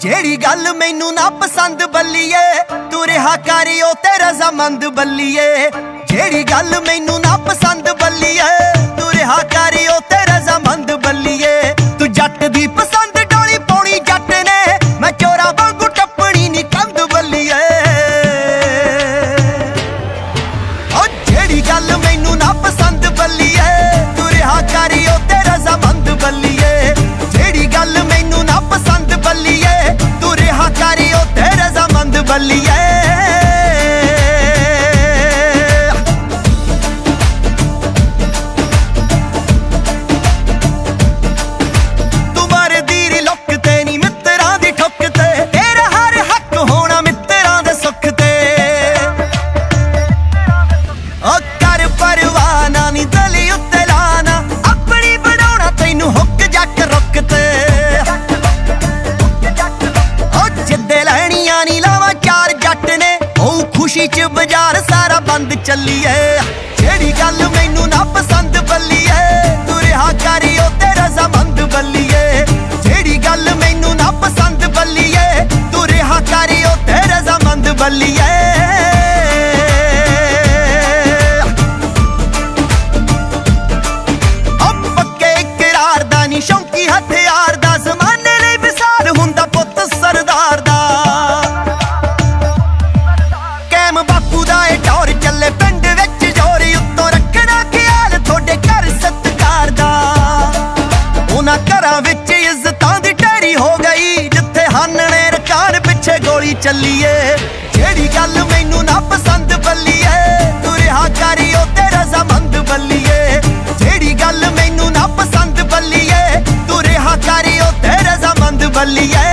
जेड़ी गल मैनू ना पसंद बल्लीए तू रिहा कर ओ ते रजामंद बल्लीए। जेड़ी गल मैनू ना पसंद बल्लीए तू रिहा कर ओ ते रजामंद बल्लीए। तू जट दी पसंद डोली पौनी जट ने मैं चोरा वांगू टप्पनी नी कंध बल्लीए। ओ जेड़ी गल मैनू ना पसंद बल्लीए तू रिहा कर ओ ते रजामंद बल्लीए। जेड़ी गल मैनू ना पसंद बल्लीए तू रिहा कर ओ ते रजामंद बल्लीए। खुशी च बाजार सारा बंद चलीए। जेड़ी गल मैनू ना पसंद बल्लीए तू रिहा कर ओ ते रजामंद बल्लीए। जेड़ी गल मैनू ना पसंद बल्लीए तू रिहा कर ओ ते रजामंद बल्लीए। पक्के इकरार दा नी शौकी हथियार दा जमाने लई विसार हुंदा पुत्त सरदार दा। बापू दा टौर चले पिंड विच जोरी उत्तों रखना ख्याल थोड़े घर सत्कार दा। उन्हां घरां विच इज्जतां दी ढेरी हो गई जिथे हानने रकार पिछे गोली चलीए। जेड़ी गल मैनू ना पसंद बल्लीए तू रिहा कर ओ ते रजामंद बल्लीए। जेड़ी गल मैनू ना पसंद बल्लीए तू रिहा कर ओ ते रजामंद बल्लीए।